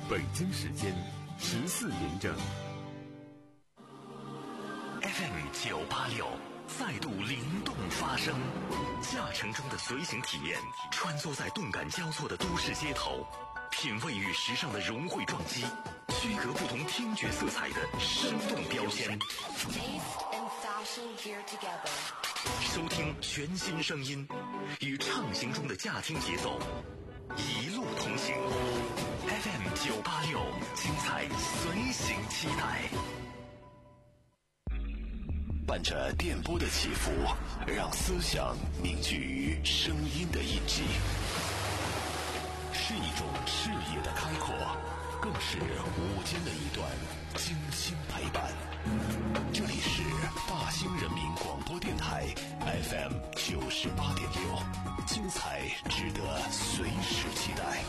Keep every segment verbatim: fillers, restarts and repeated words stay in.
北京时间十四点整。 F M 九八六再度灵动发声，驾乘中的随行体验，穿梭在动感交错的都市街头，品味与时尚的融汇撞击，区隔不同听觉色彩的生动标签。收听全新声音，与畅行中的驾听节奏，一路同行。F M 九八六，精彩随行期待。伴着电波的起伏，让思想凝聚于声音的印记，是一种视野的开阔，更是午间的一段精心陪伴。这里是大兴人民广播电台 F M 九十八点六，精彩值得随时期待。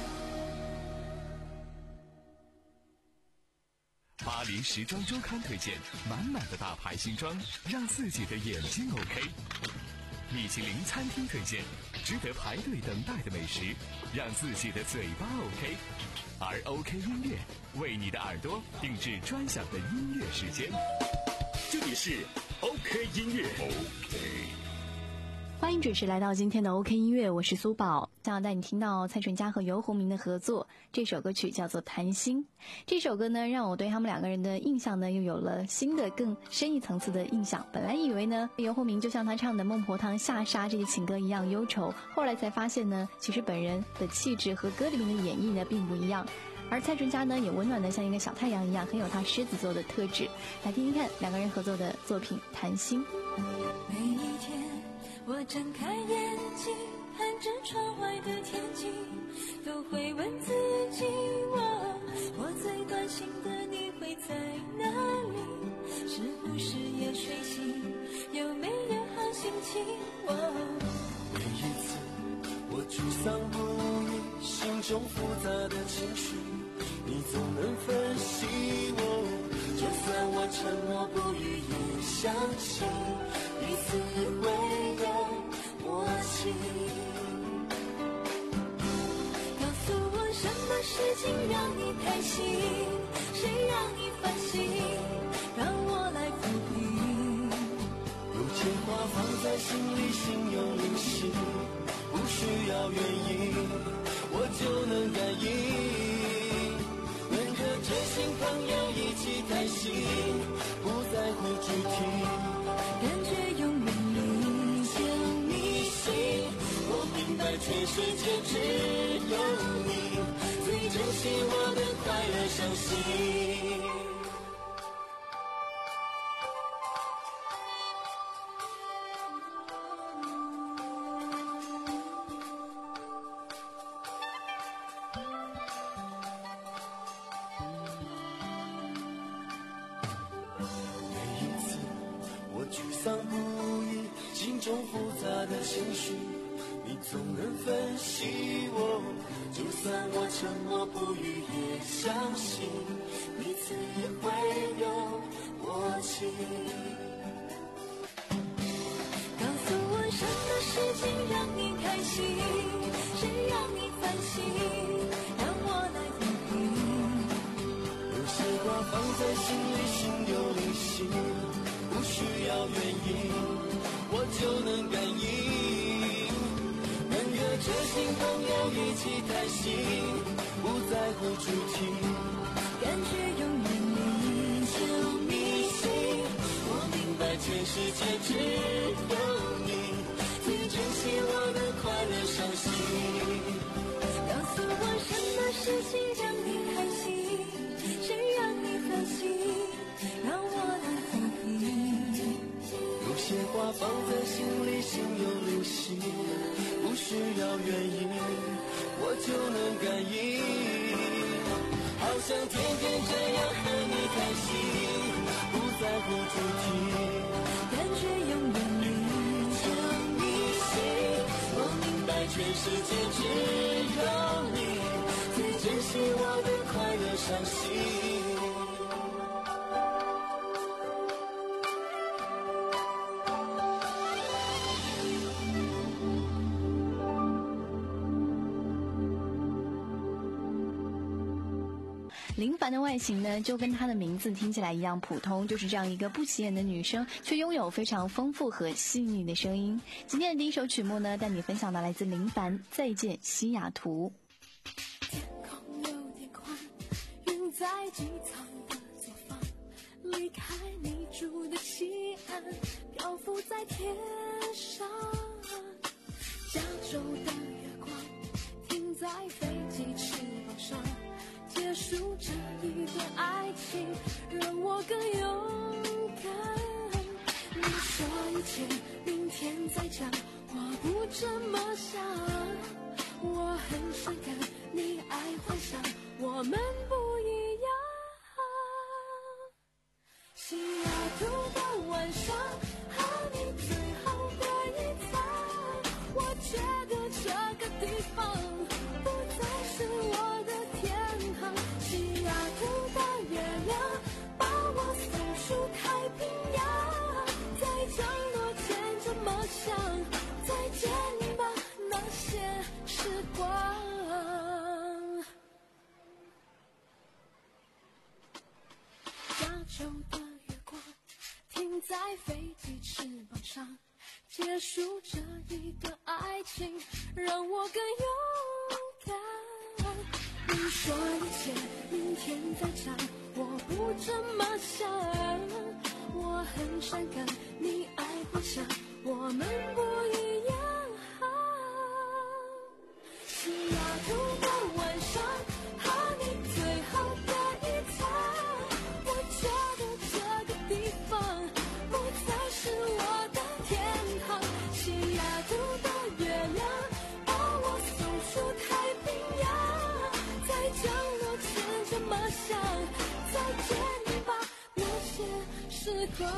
巴黎时装周刊推荐满满的大牌新装，让自己的眼睛 OK。米其林餐厅推荐值得排队等待的美食，让自己的嘴巴 OK。而 OK 音乐为你的耳朵定制专享的音乐时间。这里是 OK 音乐 OK。 欢迎准时来到今天的 OK 音乐，我是苏宝，将要带你听到蔡淳佳和游鸿明的合作，这首歌曲叫做《谈心》。这首歌呢，让我对他们两个人的印象呢，又有了新的更深一层次的印象。本来以为呢，游鸿明就像他唱的《孟婆汤下沙》这些情歌一样忧愁，后来才发现呢，其实本人的气质和歌里面的演绎呢，并不一样。而蔡淳佳呢，也温暖的像一个小太阳一样，很有他狮子座的特质。来听听看两个人合作的作品《谈心》。 每一天我睁开眼睛，看着窗外的天气，都会问自己，我我最关心的你会在哪里？是不是也睡醒？有没有好心情？我每一次我沮丧不已，心中复杂的情绪，你总能分析我。就算我沉默不语，也相信彼此会有默契。 告诉我什么事情让你开心，谁让你烦心，让我来抚平。 有些话放在心里，心有灵犀，不需要原因，我就能感应。能和知心朋友一起开心，不在乎具体， 感觉永远里就你心。我明白全世界只有你最珍惜我的快乐伤心。情绪你总能分析我，就算我沉默不语，也相信彼此也会有默契。 告诉我什么事情让你开心，谁让你烦心，让我来抚平。 有些话放在心里，心有灵犀，不需要原因，我就能感应。能和知心朋友一起开心，不在乎主题， 感觉永远里就你心。我明白全世界只有你最珍惜我的快乐伤心。 告诉我什么事情让你开心，谁让你烦心，让我来抚平。 有些话放在心里，心有灵犀，不需要原因，我就能感应。好想天天这样和你开心，不在乎主题， 感觉永远里就你心。我明白全世界只有你最珍惜我的快乐伤心。 林凡的外形呢，就跟她的名字听起来一样普通，就是这样一个不起眼的女生，却拥有非常丰富和细腻的声音。今天的第一首曲目呢，带你分享的来自林凡《再见西雅图》。 天空有点宽，云在机舱的左方，离开你住的西岸，漂浮在天上。加州的月光停在飞机翅膀上，结束这一段爱情，让我更勇敢。你说一切明天再讲，我不这么想。我很伤感，你爱幻想，我们不一样。西雅图的晚上，和你最后的一餐，我觉得这个地方不再是我的天堂。西雅图的月亮把我送出太平洋，在降落前这么想，再见吧那些时光。加州的月光停在飞机翅膀上，结束这一段爱情，让我更勇敢。你说一切明天再讲，我不这么想。我很伤感，你爱幻想，我们不一样。西雅图的晚上，和你最后的一餐，我觉得这个地方不再是我的天堂。西雅图的月亮把我送出太平洋，在降落前这么想，再见吧那些时光。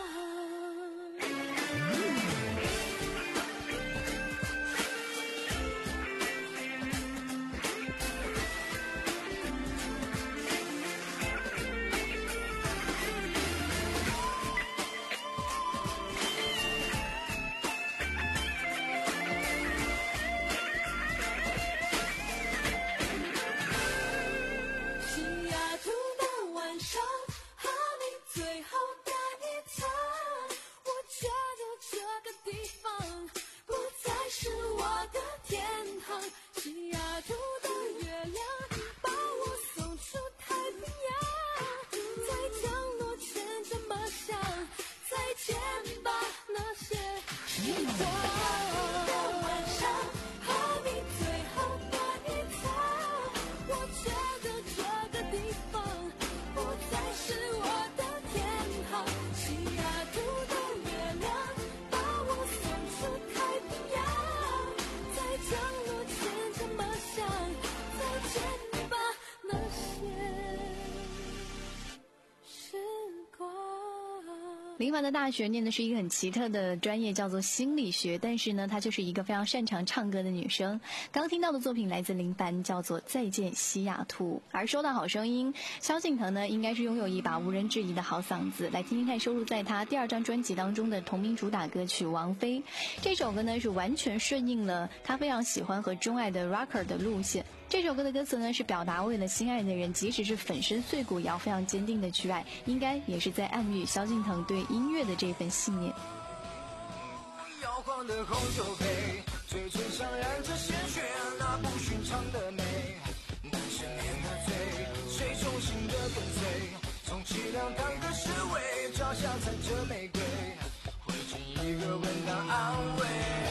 林凡的大学念的是一个很奇特的专业，叫做心理学，但是呢，她就是一个非常擅长唱歌的女生。刚听到的作品来自林凡，叫做《再见西雅图》。而说到好声音，萧敬腾呢，应该是拥有一把无人置疑的好嗓子。来听听看收录在他第二张专辑当中的同名主打歌曲《王妃》。这首歌呢，是完全顺应了他非常喜欢和钟爱的 rocker 的路线。这首歌的歌词呢，是表达为了心爱的人，即使是粉身碎骨也要非常坚定的去爱，应该也是在暗喻萧敬腾对音乐的这份信念。 摇晃的红酒杯，嘴唇上染着鲜血，那不寻常的美，男生年的醉，谁衷心的跟随，充其量当个侍卫，脚下踩着玫瑰，回敬一个吻当安慰。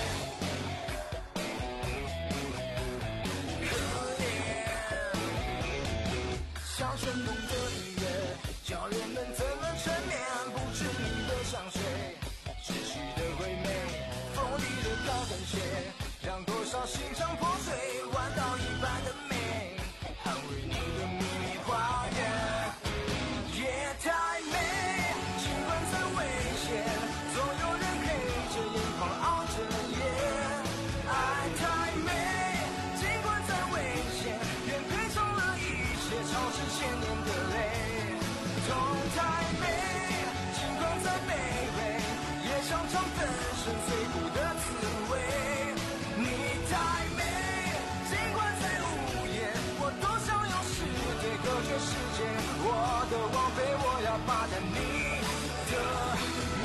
像旋风的音乐，叫人们怎么沉眠？不知名的香水，窒息的惠美，锋利的高跟鞋，让多少心肠破碎，弯道一般的美，捍卫你的秘密花园。夜太美，尽管再危险，总有人黑着眼眶熬着夜。爱太美，尽管再危险，愿赔偿了一切，超市千年的泪。痛太美，尽管再卑微，也尝尝粉身碎骨的滋味。你太美，尽管再无言，我多想用诗对歌绝世界，我的王妃，我要霸占你的美。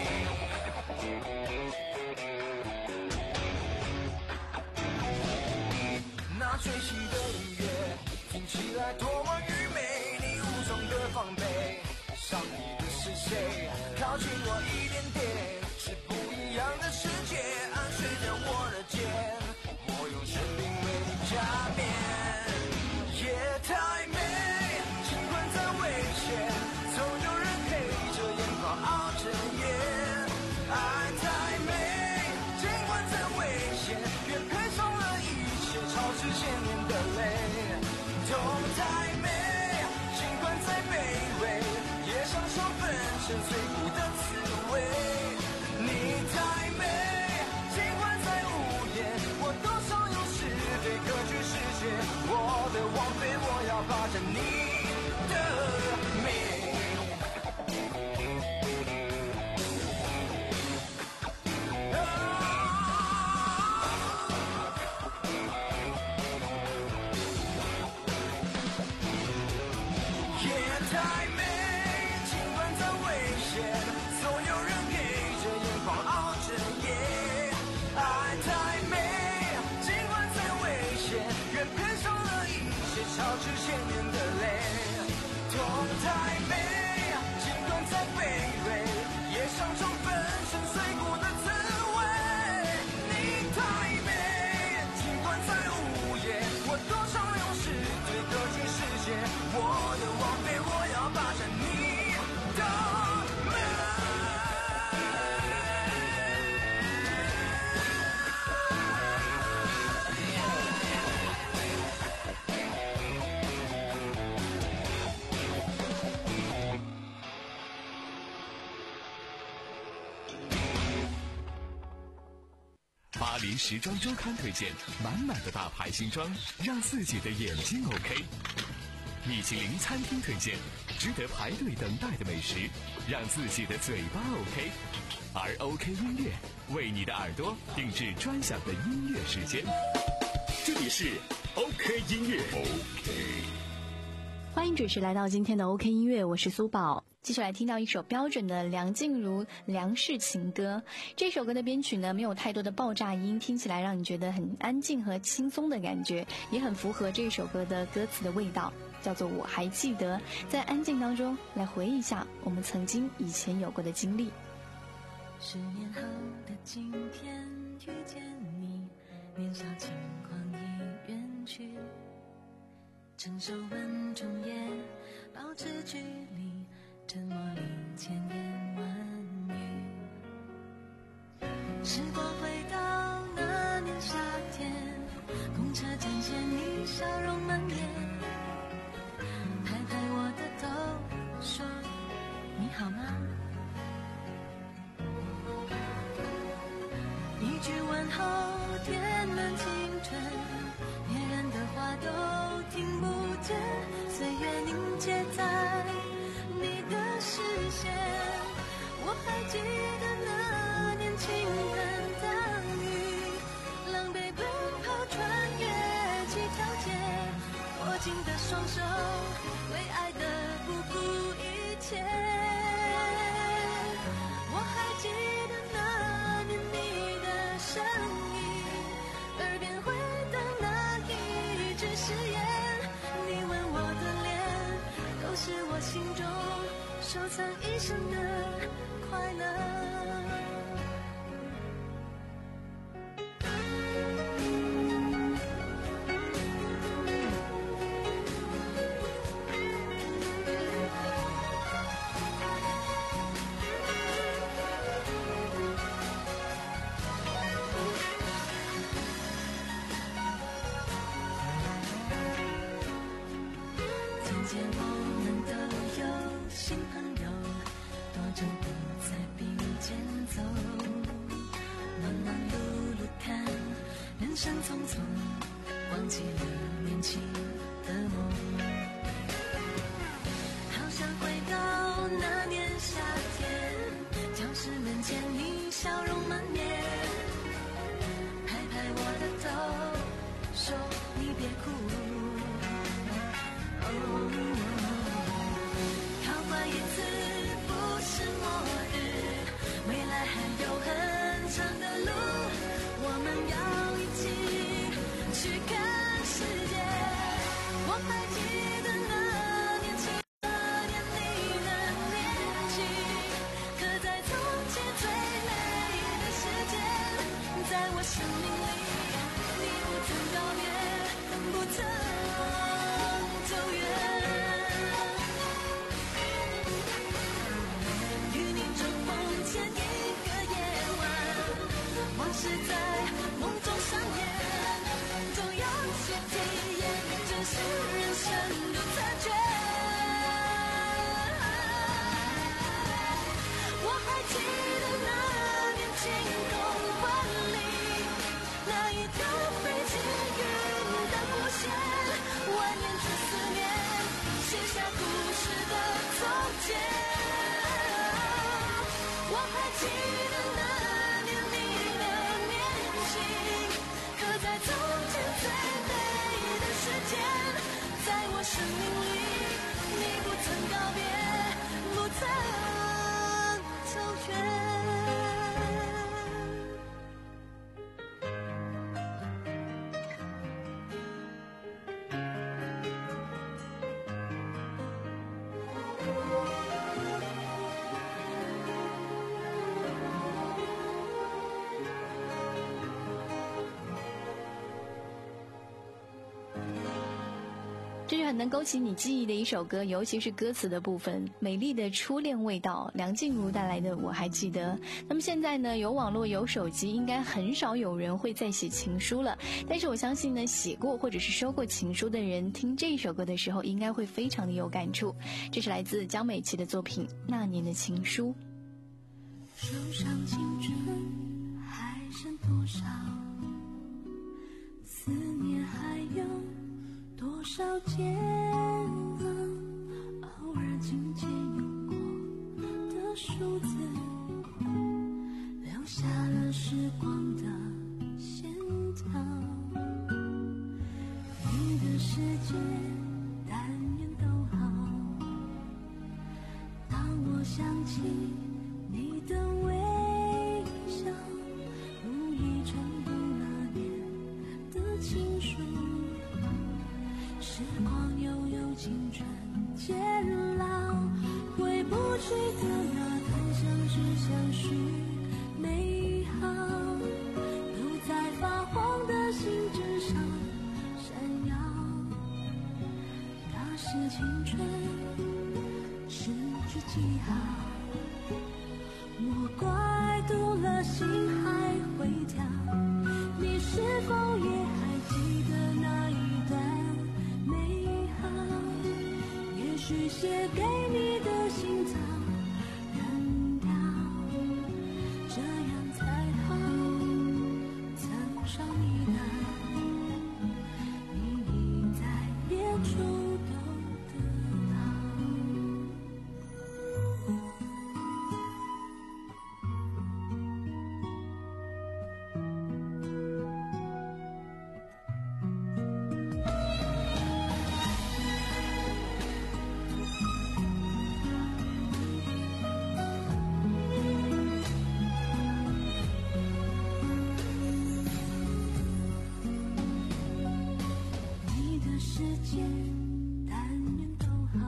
那最新的音乐听起来多么愚昧，你无中的防备，上你的是谁？靠近我一点点，是不一样的世界，按随着我的肩，我用生命为你加冕。夜太美，尽管再危险，总有人陪着眼眶熬着夜。爱太美，尽管再危险，愿配上了一切超之千年的泪。痛太美，尽管再卑微，也享受粉身碎骨的滋味。你太美，尽管再无言，我都想用是非隔绝世界。我的王妃，我要霸占你的美。夜太美，尽管再危险，总有人陪着眼眶熬着夜。爱太美，尽管再危险，愿配上了一切超之千年的泪。痛太美，尽管再卑微，也享受粉身碎骨的滋味。你太美，尽管再无言，我多想用是对隔绝世界。我的王妃，我要霸占你的美。 巴黎时装周刊推荐满满的大牌新装，让自己的眼睛 OK。米其林餐厅推荐值得排队等待的美食，让自己的嘴巴 OK。而 OK 音乐为你的耳朵定制专享的音乐时间。这里是 OK 音乐 OK。 欢迎准时来到今天的 OK 音乐，我是苏宝。继续来听到一首标准的梁静茹梁氏情歌。这首歌的编曲呢，没有太多的爆炸音，听起来让你觉得很安静和轻松的感觉，也很符合这首歌的歌词的味道，叫做我还记得。在安静当中来回忆一下我们曾经以前有过的经历。 十年后的今天遇见你，年少轻狂已远去，承受稳重也保持距离，沉默里千言万语。时光回到那年夏天，公车站前你笑容满面，拍拍我的头说你好吗？一句问候填满青春，别人的话都听不见，岁月凝结在你的视线。我还记得那年倾盆大雨，狼狈奔跑穿越几条街，握紧的双手为爱的不顾一切。我还记得那年你的声音，耳边回荡那一句誓言，你吻我的脸，都是我心中收藏一生的快乐。从前我们都有新朋友，多久不再并肩走，忙忙碌碌看人生匆匆，忘记了年轻的梦。好想回到那年夏天，教室门前你笑容满面，拍拍我的头说你别哭。哦生命里，你不曾告别，不曾走远。 这是很能勾起你记忆的一首歌，尤其是歌词的部分，美丽的初恋味道，梁静茹带来的我还记得。那么现在呢，有网络有手机，应该很少有人会再写情书了，但是我相信呢，写过或者是收过情书的人听这首歌的时候应该会非常的有感触。这是来自江美琪的作品《那年的情书》。 手上青春还剩多少，思念还有多少煎熬，偶尔紧牵有过的数字，留下了时光的线条。你的世界但愿都好，当我想起你的微笑，无意重读那年的情书，时光悠悠，青春渐老，回不去的那段相知相许美好，都在发黄的信纸上闪耀。那是青春失去记号，莫怪读了心还会跳。你是否也还记得那一段美好？也许写给你的心早扔掉，这样才好。曾伤你的，你已在别处都得到。你的世界但愿都好，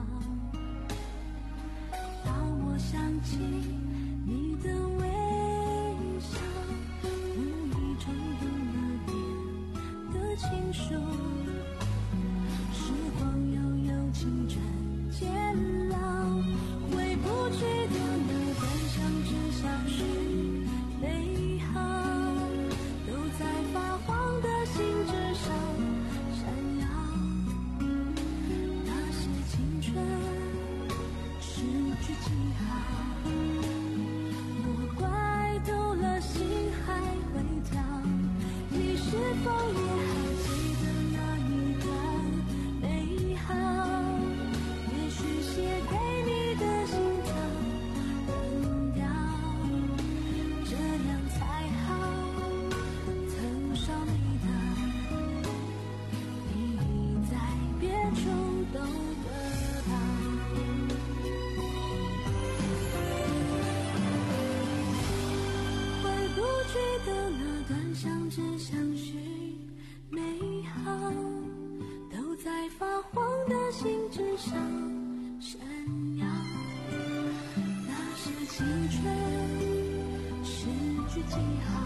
当我想起你的微笑，无意重读那年的情书，时光悠悠，青春渐老，回不去的那段相知相许美好，都在发黄的信纸上闪耀。那是青春失去记号，莫怪读了心还会跳。你是否也还记得那一段美好？也许写给你的心早扔掉，这样才好。曾伤你的，你已在别处都得到。回不去的那段相知相许美好，都在发黄的信纸上闪耀。那是青春失去记号，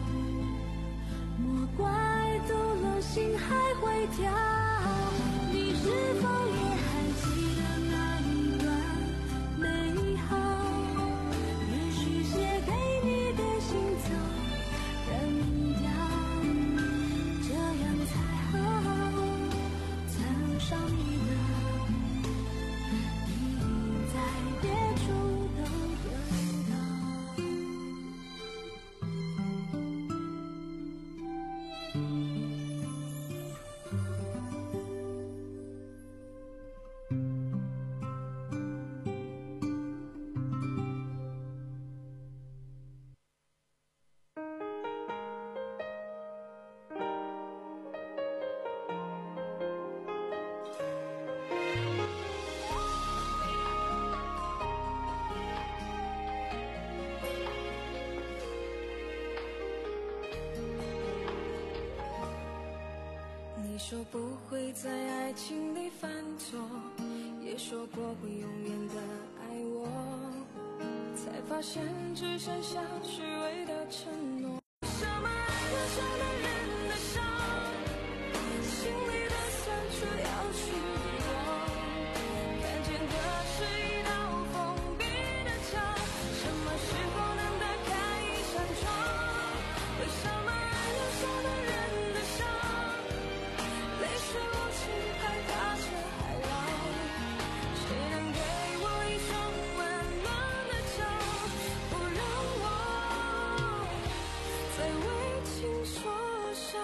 莫怪读了心还会跳。你是否也还记得那一段美好？也许写给你的心早扔掉，这样才好。曾伤你的，你已在别处都得到。 说不会在爱情里犯错，也说过会永远的爱我，才发现只剩下虚伪的承诺。为什么爱留下的人的伤，心里的酸楚要去遗忘，看见的是一道封闭的墙，什么时候能打开一扇窗？为什么爱留下的人的伤，泪水无情拍打着海浪，谁能给我一双温暖的脚，不让我再为情所伤。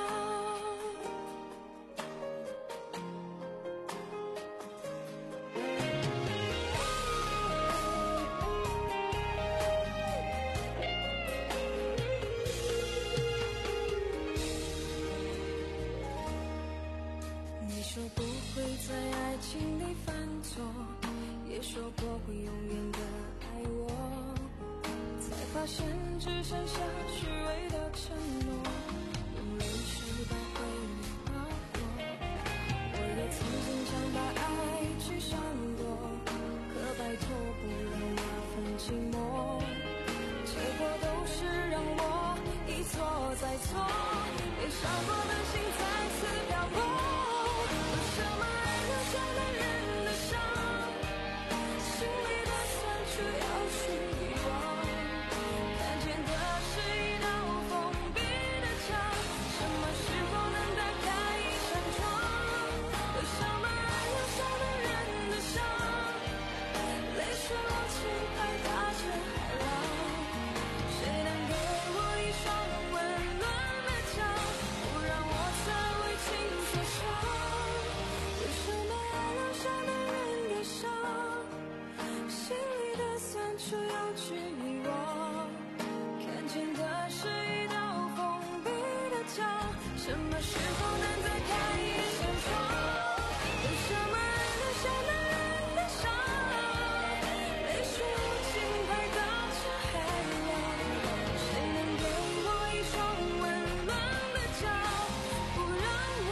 你说不会在爱情里犯错，也说过会永远的爱我，才发现只剩下虚伪的承诺，用泪水把回忆划过。我也曾经想把爱去闪躲，可拜托不让那份寂寞，结果都是让我一错再错，被伤过的心再次漂泊。为什么爱留下的人的伤，心里的酸楚要去遗忘，看见的是一道封闭的墙，什么时候能打开一扇窗？为什么爱留下的人的伤，泪水无情拍打着海浪，谁能给我一双温暖的脚，不让我再为情所伤？为什么爱留下的人的伤，心里的酸楚要去遗忘，看见的是一道封闭的墙，什么时候能再开一扇窗？为什么爱留下的人的伤，泪水无情拍打着海浪，谁能给我一双温暖的脚，不让我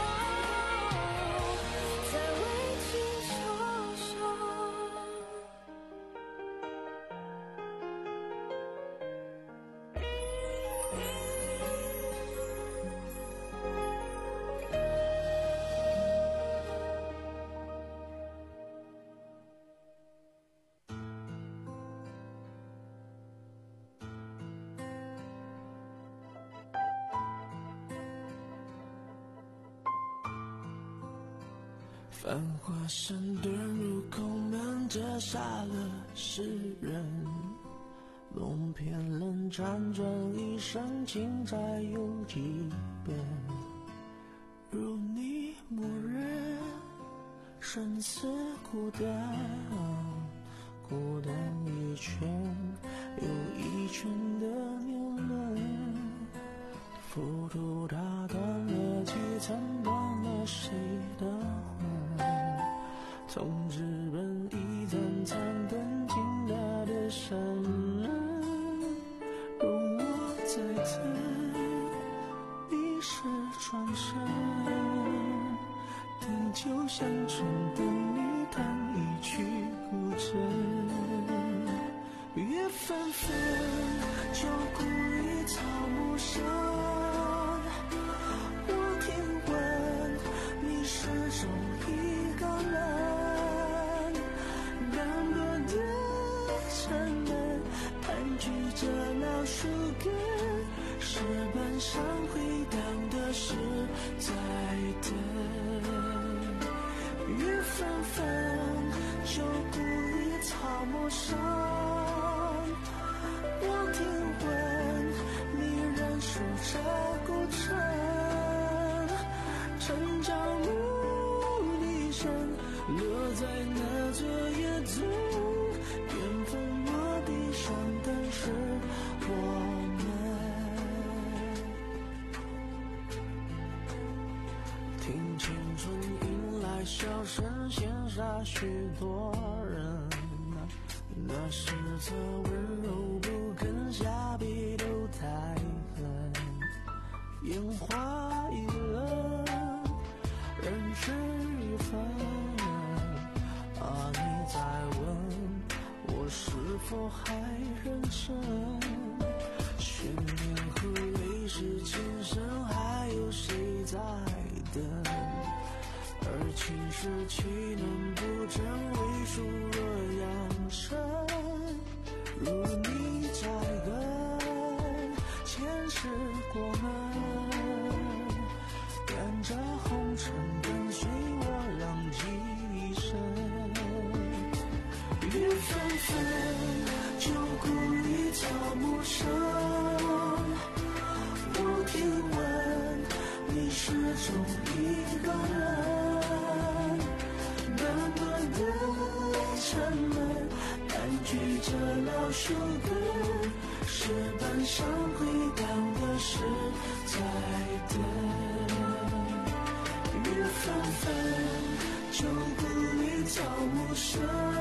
再为情所伤？ 繁华山遁入空门，折煞了世人。梦偏冷，辗转一生，情债有几遍？如你默认，生死孤单，孤单一圈又一圈的年轮，浮屠打断了几层，断了谁的魂？从纸本一盏盏灯，进他的山门，容我再等，一世转身，等酒香醇，等你弹一曲古筝，月纷纷，就故于草木深。我听闻你始终一个人，单薄的沉闷，盘踞着那树根，石板上回荡的是在等。月纷纷，就故于草木深。我听闻你仍守着古城，成长木笛声落在那座野洞，缘分落地上的是我们。听青春迎来笑声，羡煞许多人。那是这温柔不肯下笔都太狠，烟花易冷， 人事已分。啊，你在问我是否还认真？悬念和泪是情深，还有谁在等？而情势岂能不真？为数若阳生，如你在跟，前世过门，赶着红尘跟随我浪迹一生。雨纷纷，旧故里草木深，我听闻你始终一个人，短短的沉闷，盘踞着老树根，石板上回荡的是在等。雨纷纷，旧故里草木深，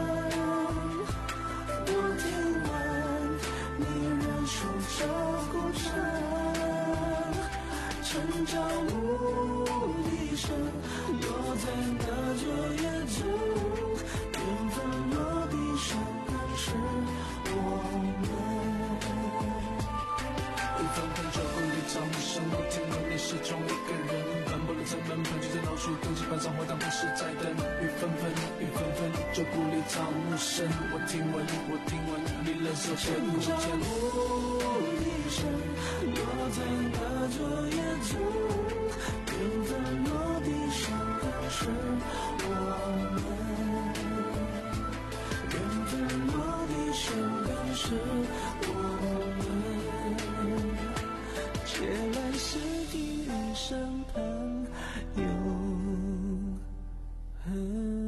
我听闻你仍守着孤城，成朝暮笛声，落在那昨夜中，缘分落地生根是我们。雨纷纷，旧故里草木深，我听闻你始终一个人，斑驳的城门，盘踞在老树根，石板上回荡不是在等。雨纷纷，雨纷纷，旧故里草木深，我听闻，我听闻你仍守着孤城。成朝暮笛声，落在那昨夜中，缘分落地生根是我们，缘分落地生根是我们，借来世地与生朋永恒。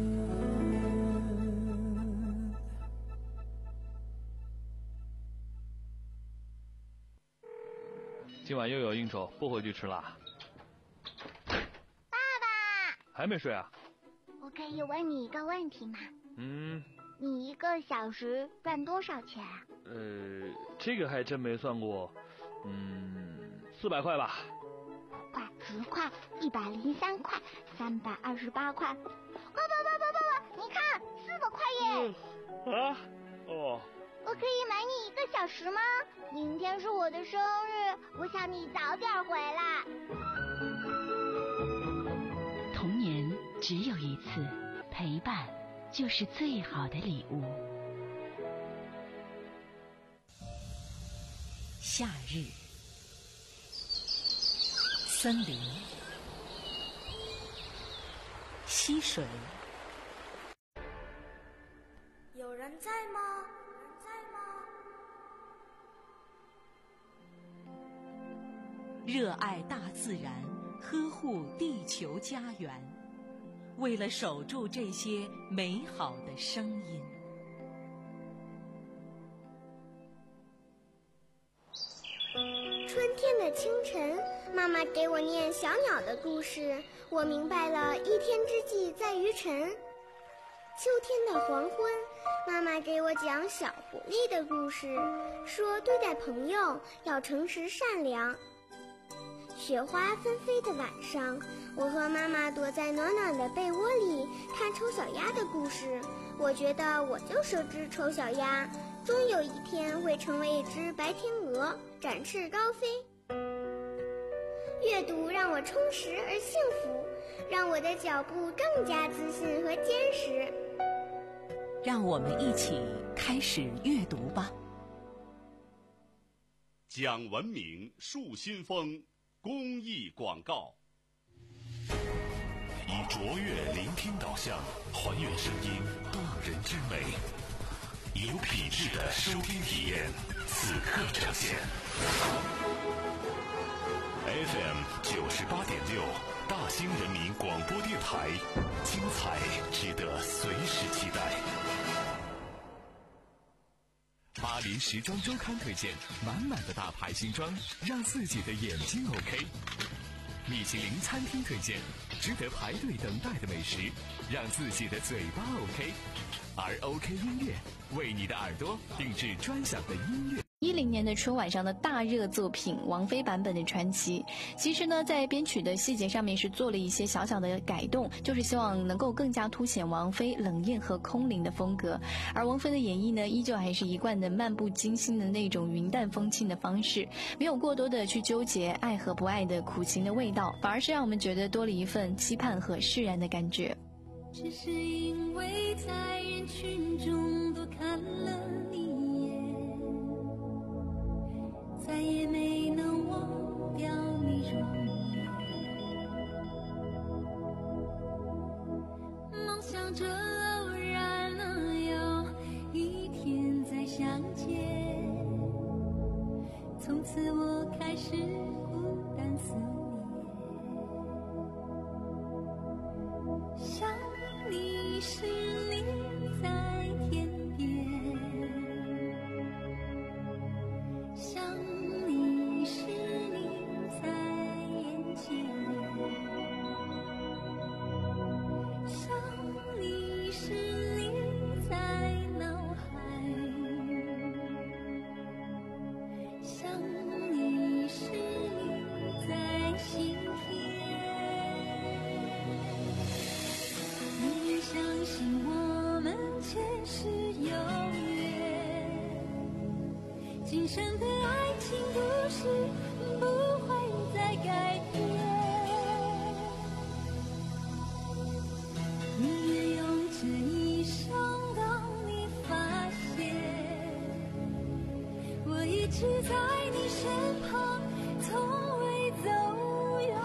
今晚又有应酬，不回去吃啦。 爸爸， 还没睡啊？ 我可以问你一个问题吗？ 嗯。 你一个小时赚多少钱啊？ 呃，这个还真没算过。嗯，四百块吧。 五块、十块、一百零三块、三百二十八块。爸爸爸爸爸爸，你看，四百块耶！ 嗯、啊？哦。 我可以买你一个小时吗？明天是我的生日，我想你早点回来。 童年只有一次，陪伴就是最好的礼物。夏日，森林，溪水， 有人在吗？ 热爱大自然，呵护地球家园，为了守住这些美好的声音。 春天的清晨，妈妈给我念小鸟的故事，我明白了一天之计在于晨。秋天的黄昏，妈妈给我讲小狐狸的故事，说对待朋友要诚实善良。雪花纷飞的晚上，我和妈妈躲在暖暖的被窝里看丑小鸭的故事。我觉得我就是只丑小鸭，终有一天会成为一只白天鹅，展翅高飞。阅读让我充实而幸福，让我的脚步更加自信和坚实。 让我们一起开始阅读吧。 讲文明树新风公益广告。 以卓越聆听导向，还原声音动人之美，有品质的收听体验，此刻呈现。F M 九十八点六，大兴人民广播电台，精彩值得随时期待。 巴黎时装周刊推荐，满满的大牌新装，让自己的眼睛 OK。米其林餐厅推荐，值得排队等待的美食，让自己的嘴巴 OK。而 OK 音乐，为你的耳朵定制专享的音乐。 一零年的春晚上的大热作品王菲版本的传奇，其实呢在编曲的细节上面是做了一些小小的改动，就是希望能够更加凸显王菲冷艳和空灵的风格。而王菲的演绎呢依旧还是一贯的漫不经心的那种云淡风轻的方式，没有过多的去纠结爱和不爱的苦情的味道，反而是让我们觉得多了一份期盼和释然的感觉。 只是因为在人群中多看了你一眼，再也没能忘掉你容颜，梦想着偶然能有一天再相见，从此我开始孤单思念，想你时你在天边，想你时你在眼前，想你时你在脑海，想你时你在心田。你相信我们前世有缘，今生的爱情故事不会再改变。宁愿用这一生等你发现，我一直在你身旁，从未走远。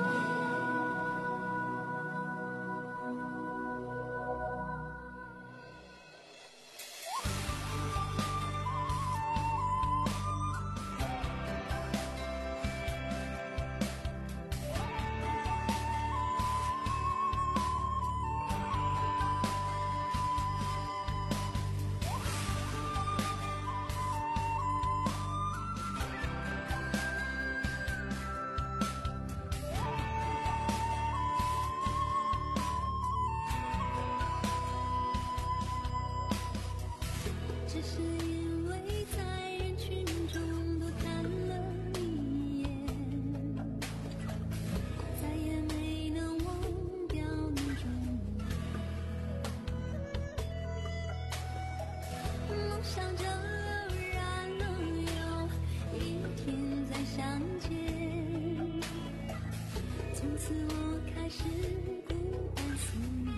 只是因为在人群中多看了你一眼，再也没能忘掉你容颜，梦想着偶然能有一天再相见，从此我开始孤单思念，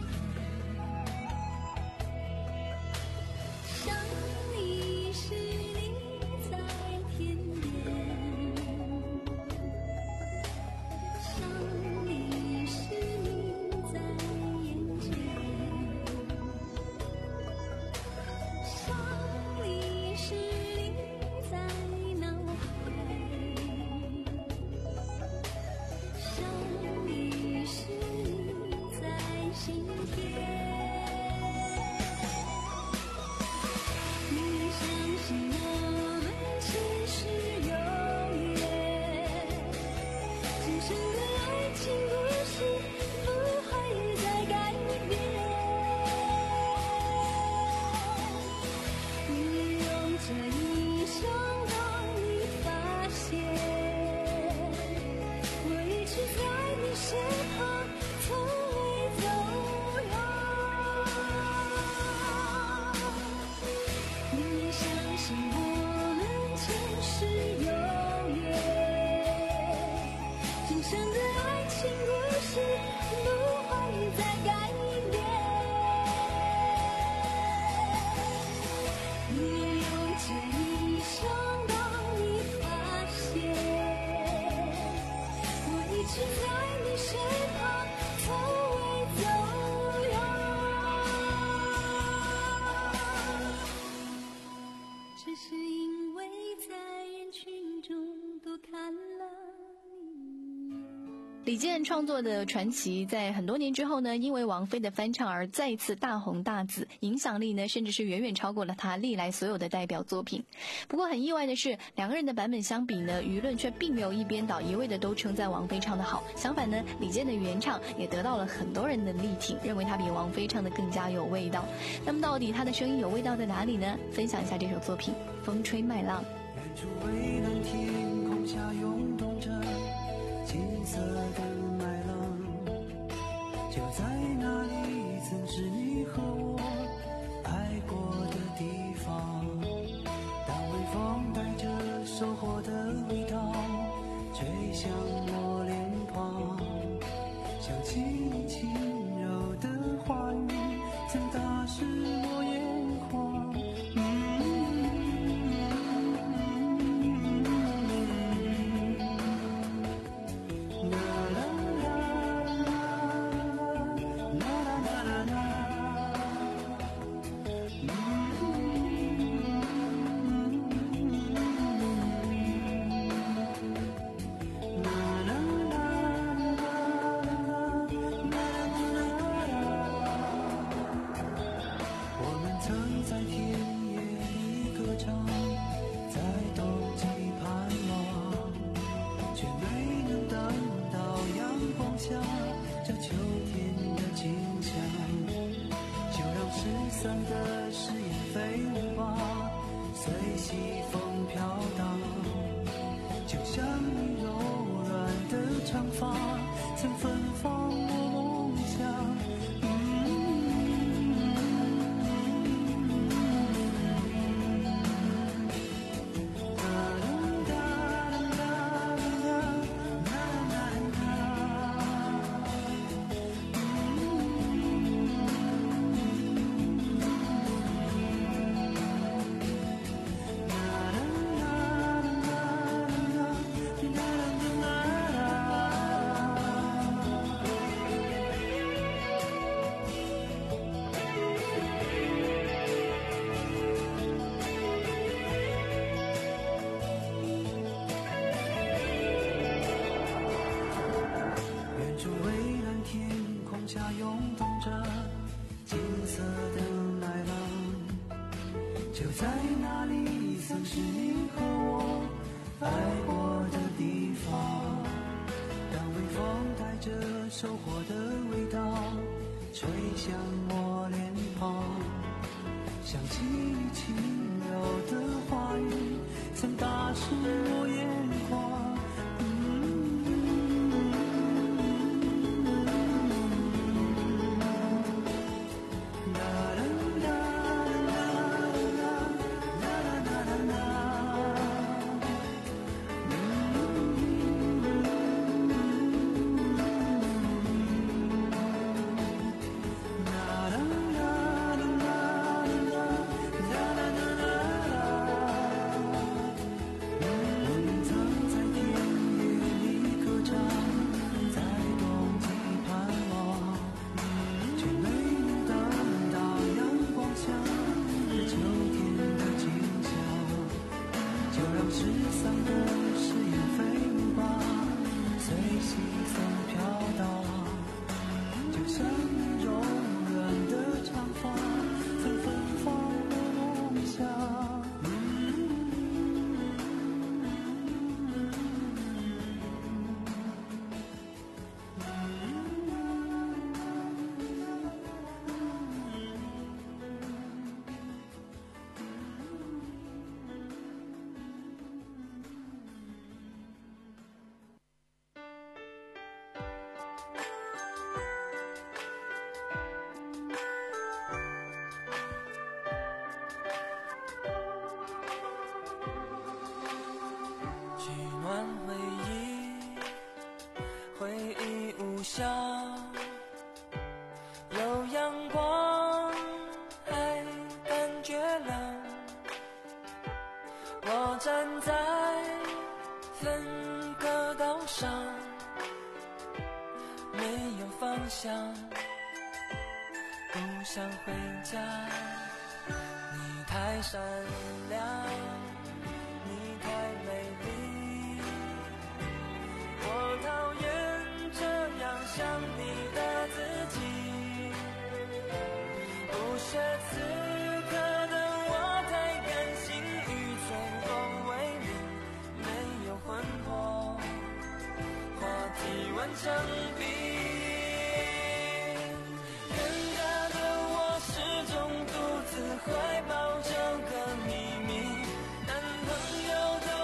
想你时你在天边，想你时你在眼前，想你时你在脑海，想你时你在心田。宁愿相信我们前世有缘，今生的爱情故事不会再改变。宁愿用这一生等你发现，我一直在你身旁，从未走远。宁愿相信我们前世有缘，今生的爱情故事不会再改变。宁愿用这一生等你发现，我一直在你身旁，从未走远。只是因为在人群中多看了你一眼。 李健创作的《传奇》在很多年之后呢，因为王菲的翻唱而再次大红大紫，影响力呢甚至是远远超过了他历来所有的代表作品。不过很意外的是，两个人的版本相比呢，舆论却并没有一边倒，一味的都称赞王菲唱得好。相反呢，李健的原唱也得到了很多人的力挺，认为他比王菲唱得更加有味道。那么到底他的声音有味道在哪里呢？分享一下这首作品《风吹麦浪》。 远处蔚蓝天空下涌动着金色的麦浪，就在那里曾是你和我爱过的地方。当微风带着收获的味道吹向我脸庞，想起你轻柔的话语曾打湿我眼眶。的誓言飞舞吧，随西风飘荡，就像你柔软的长发曾芬芳我梦想。就在那里曾是你和我爱过的地方，当微风带着收获的味道吹向我脸庞，想起你轻柔的话语曾打湿我眼眶。 笑，有阳光，还感觉冷。我站在分隔岛上，没有方向，不想回家。你太善良，你太美丽，我讨厌想你的自己，不屑此刻的我太甘心与吹风为邻，没有魂魄，话题完成笔。尴尬的我始终独自怀抱着个秘密，男朋友的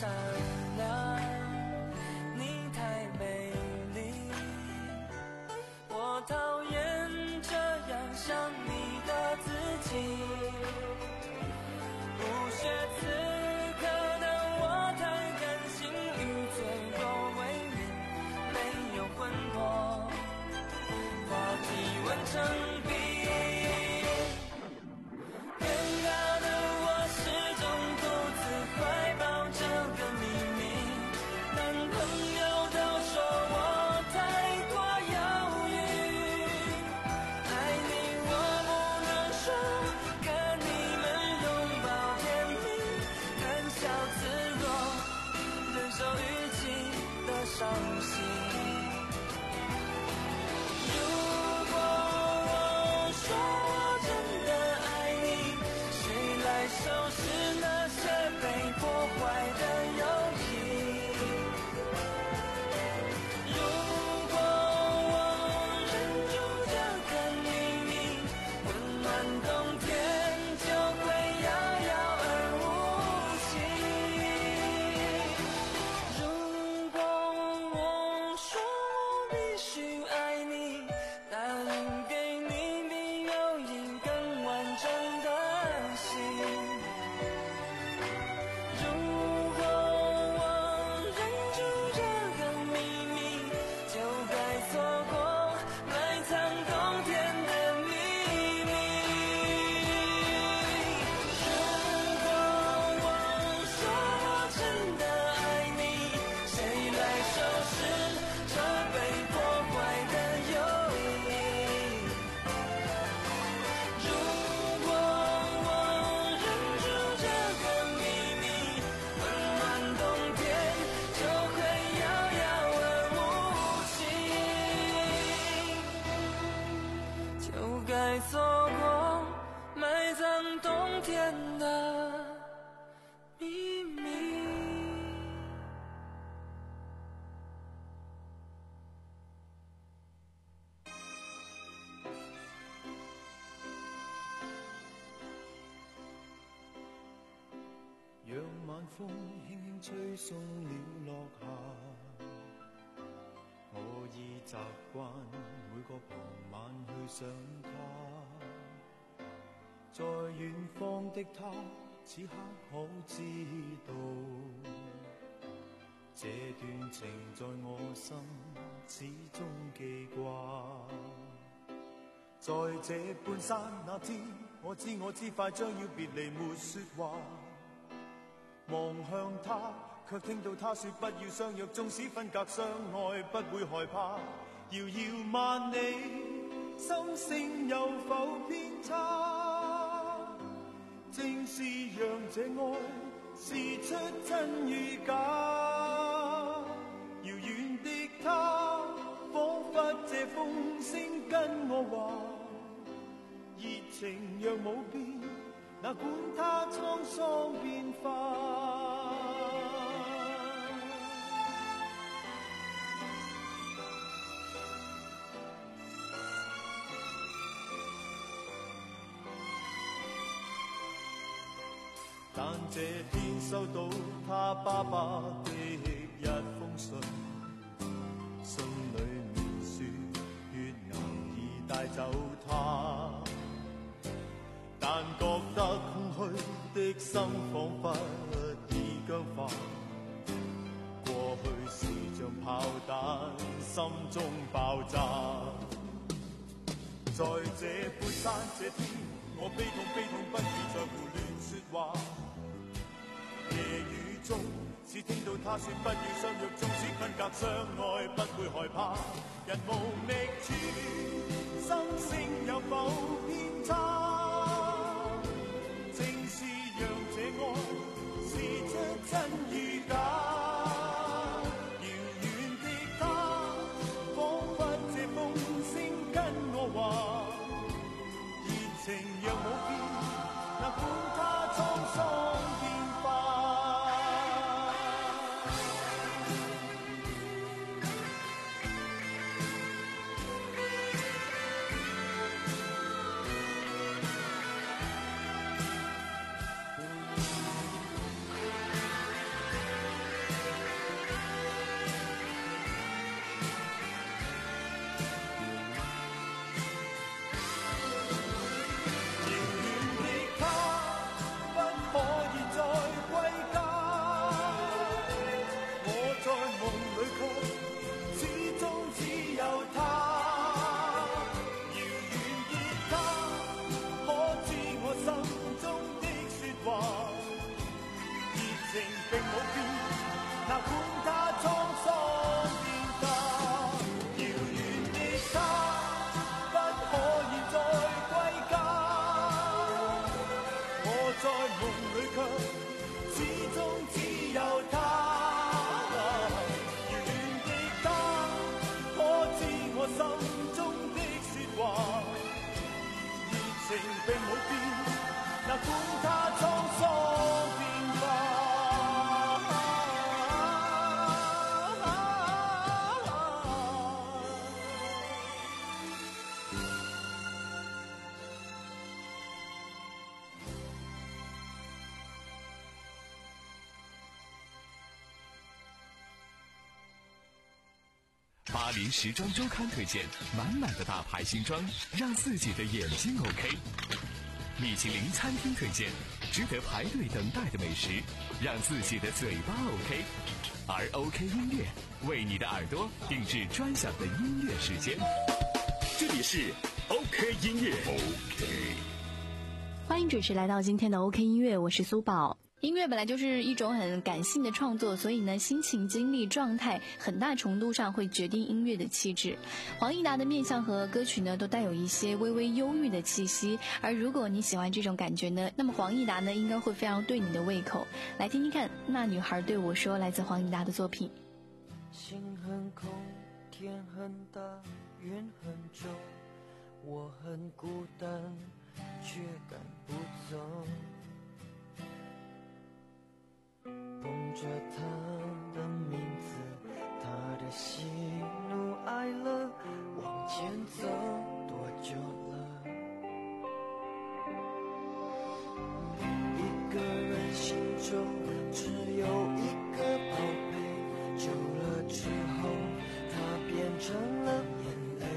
善良，你太美丽，我讨厌这样想你的自己。不屑此刻的我太甘心于脆弱为你没有魂魄，话题完成笔。伤心。如果我说我真的爱你，谁来收拾那些被破坏的友谊？如果我忍住这个秘密，温暖冬天就会遥遥而无期。如果我说我必须爱你，答应给你比友谊更完整的心。如果我忍住这个秘密，就该错过埋藏冬天的秘密。如果我说我真的爱你，谁来收拾这被破坏的友谊？如果我忍住这个秘密，温暖冬天就会遥遥而无期，就该错过埋葬冬天的秘密。 讓晚風輕輕吹送了落霞，我已習慣每個傍晚去想他，在遠方的他此刻可知道，這段情在我心始終記掛。在這半山那天，我知我知快將要別離沒說話，望向他，卻聽到他說不要相約，縱使分隔相愛不會害怕。遙遙萬里，心聲有否偏差？正是讓這愛試出真與假。遙遠的他，彷彿這風聲跟我話，熱情若冇變，哪管它滄桑變化。但這天收到他爸爸的一封信，信裏面說血癌已帶走他，但覺得空虛的心彷彿已僵化。過去是像炮彈，心中爆炸。在這半山這天，我悲痛悲痛不已在胡亂說話。夜雨中，只聽到他說不要相約，縱使分隔相愛不會害怕。人無覓處，心聲有否偏差？正是讓這愛試出真與假。遙遠的他，彷彿這風聲跟我話，熱情若冇變，哪管它滄桑變化。 巴黎时装周刊推荐满满的大牌新装，让自己的眼睛 OK。米其林餐厅推荐值得排队等待的美食，让自己的嘴巴 OK。而 OK 音乐为你的耳朵定制专享的音乐时间。 这里是 OK 音乐 OK。 欢迎准时来到今天的 OK 音乐，我是苏宝。音乐本来就是一种很感性的创作，所以呢，心情、经历、状态很大程度上会决定音乐的气质。黄义达的面相和歌曲呢，都带有一些微微忧郁的气息。而如果你喜欢这种感觉呢，那么黄义达呢，应该会非常对你的胃口。来听听看，那女孩对我说，来自黄义达的作品。 心很空，天很大，云很重，我很孤单，却赶不走。捧着他的名字，他的喜怒哀乐，往前走多久了？一个人心中只有一个宝贝，久了之后，它变成了眼泪，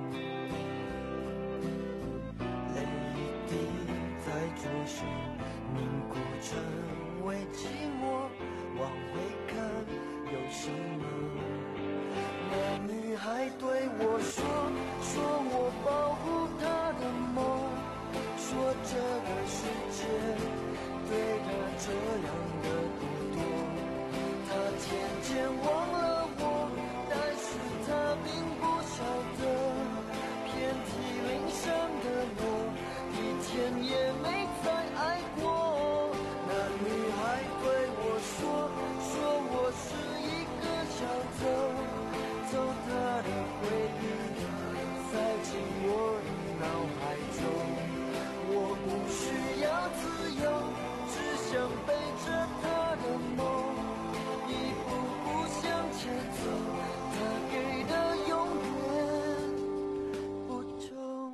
泪一滴在左手凝固成为寂寞，往回看有什么？那女孩对我说，说我保护她的梦，说这个世界对她这样的不多。她渐渐忘了我，但是她并不晓得，遍体鳞伤的我，一天也没再爱过。那女孩对我说，说我是一个小偷，偷她的回忆，塞进我的脑海中。我不需要自由，只想背着她的梦，一步步向前走，她给的永远不同。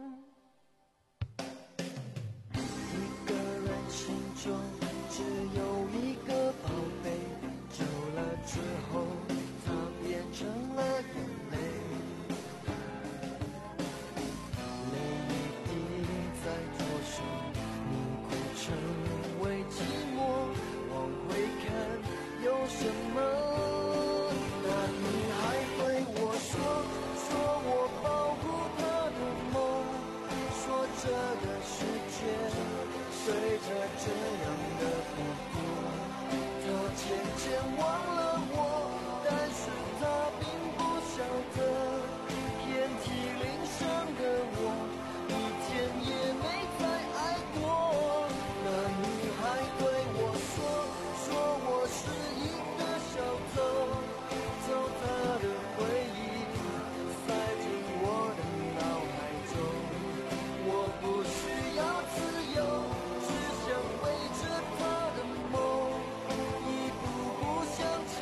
一个人心中只有一个宝贝，久了之后，它变成了眼泪，泪一滴在左手凝固成为寂寞，往回看有什么？那女孩对我说，说我保护她的梦，说这个世界随着这样的不过，他渐渐忘了我，但是他并不晓得，遍体鳞伤的我，一天也没再爱过。那女孩对我说，说我是一个小偷，偷她的回忆，塞进我的脑海中。我不需要自由，只想背着她的梦，一步步向前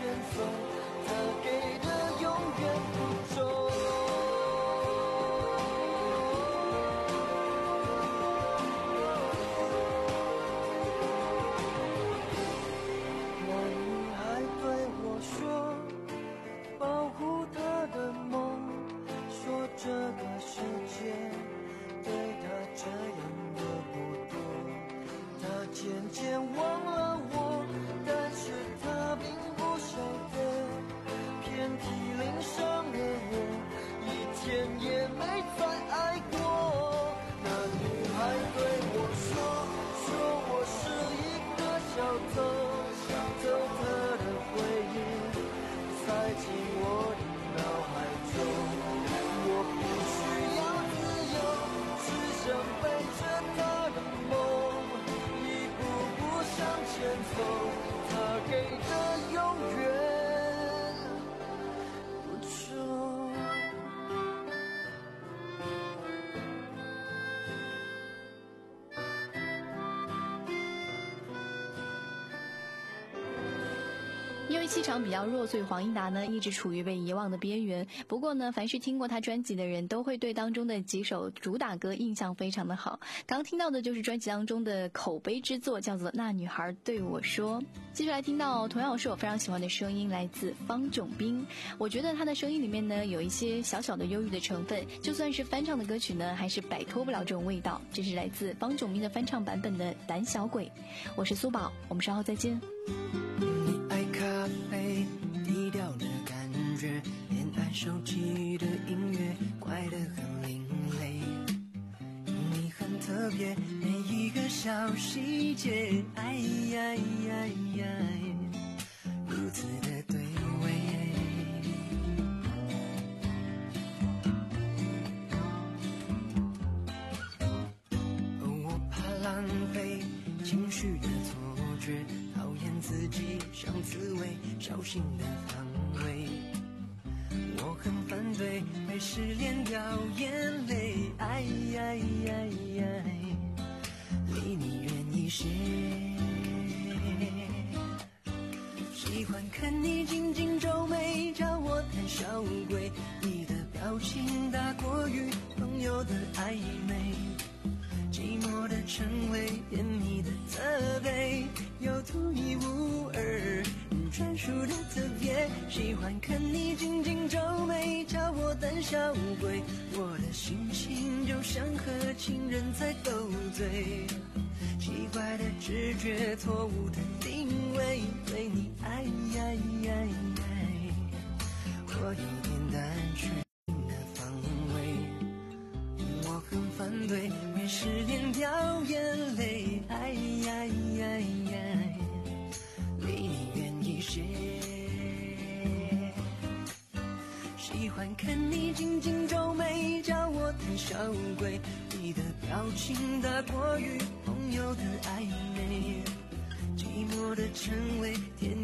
因为气场比较弱，所以黄义达呢一直处于被遗忘的边缘。不过呢，凡是听过他专辑的人都会对当中的几首主打歌印象非常的好。刚听到的就是专辑当中的口碑之作，叫做《那女孩对我说》。接下来听到同样是我非常喜欢的声音，来自方炯斌。我觉得他的声音里面呢有一些小小的忧郁的成分，就算是翻唱的歌曲呢，还是摆脱不了这种味道。这是来自方炯斌的翻唱版本的《胆小鬼》。我是苏宝，我们稍后再见。 你爱咖啡，低调的感觉，偏爱手机的音乐，怪得很另类。你很特别，每一个小细节，哎呀呀呀，如此的对味。我怕浪费情绪的错觉，讨厌自己像刺猬，小心的防卫。我很反对被失恋掉眼泪，哎呀呀呀，离你远一些。喜欢看你紧紧皱眉，叫我胆小鬼。你的表情大过于朋友的暧昧，寂寞的称谓，甜蜜的责备，有独一无二专属的特别。喜欢看你紧紧皱眉，叫我胆小鬼。我的心情就像和情人在斗嘴，奇怪的直觉，错误的定位，对你爱呀呀呀，我有点单纯的防卫。我很反对为失恋掉眼泪，哎呀呀呀，离你远一些。喜欢看你紧紧皱眉，叫我胆小鬼。你的表情大过于朋友的暧昧，寂寞的称谓，甜